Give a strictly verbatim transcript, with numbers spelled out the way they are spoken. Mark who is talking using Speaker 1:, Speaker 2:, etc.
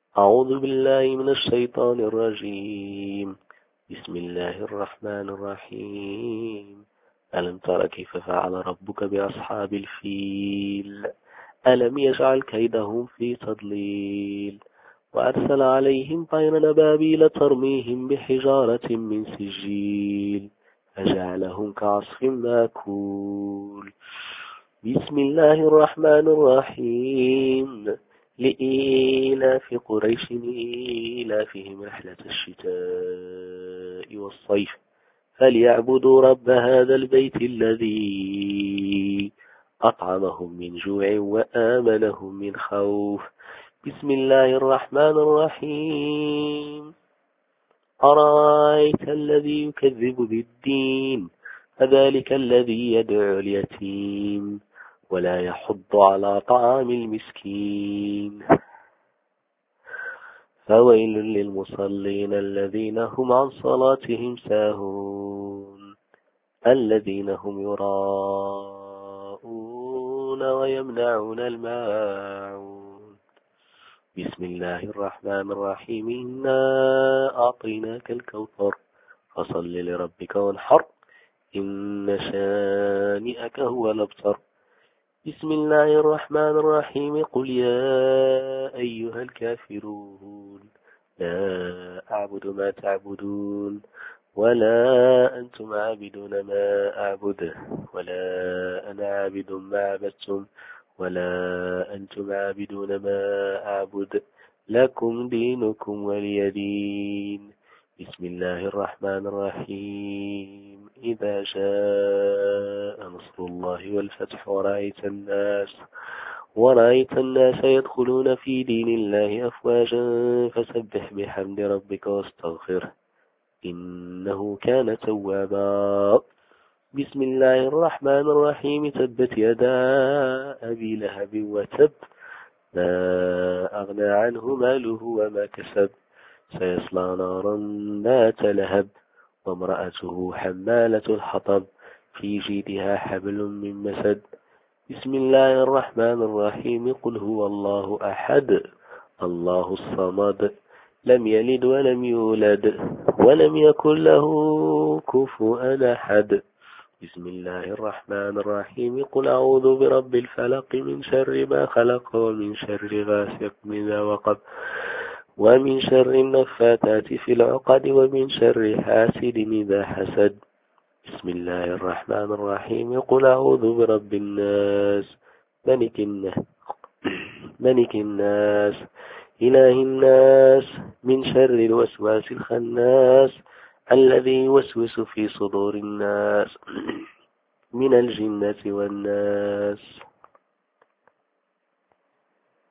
Speaker 1: أعوذ بالله من الشيطان الرجيم. بسم الله الرحمن الرحيم. ألم تر كيف فعل ربك بأصحاب الفيل؟ ألم يجعل كيدهم في تضليل وأرسل عليهم طيرا أبابيل ترميهم بحجارة من سجيل فجعلهم كعصف مأكول. بسم الله الرحمن الرحيم. لإيلاف قريش إيلافهم رحلة الشتاء والصيف فليعبدوا رب هذا البيت الذي أطعمهم من جوع وآمنهم من خوف. بسم الله الرحمن الرحيم. أرأيت الذي يكذب بالدين فذلك الذي يدعو اليتيم ولا يحض على طعام المسكين فويل للمصلين الذين هم عن صلاتهم ساهون الذين هم يراءون ويمنعون الماعون. بسم الله الرحمن الرحيم. إنا أعطيناك الكوثر فصل لربك وانحر إن شانئك هو الأبتر. بسم الله الرحمن الرحيم. قل يا أيها الكافرون لا أعبد ما تعبدون ولا أنتم عابدون ما أعبد ولا أنا عابد ما عبدتم ولا أنتم عابدون ما أعبد لكم دينكم ولي دين. بسم الله الرحمن الرحيم. إذا جاء نصر الله والفتح ورأيت الناس ورأيت الناس يدخلون في دين الله أفواجا فسبح بحمد ربك واستغفره إنه كان توابا. بسم الله الرحمن الرحيم. تبت يدا أبي لهب وتب ما أغنى عنه ماله وما كسب سيصلى نارا ذات لهب وامرأته حمالة الحطب في جيدها حبل من مسد. بسم الله الرحمن الرحيم. قل هو الله أحد الله الصمد لم يلد ولم يولد ولم يكن له كفوا أحد. بسم الله الرحمن الرحيم. قل أعوذ برب الفلق من شر ما خلق ومن شر غاسق إذا وقب ومن شر النفاثات في العقد ومن شر حاسد إذا حسد. بسم الله الرحمن الرحيم. قل أعوذ برب الناس ملك الناس ملك الناس إله الناس من شر الوسواس الخناس الذي يوسوس في صدور الناس من الجنة والناس.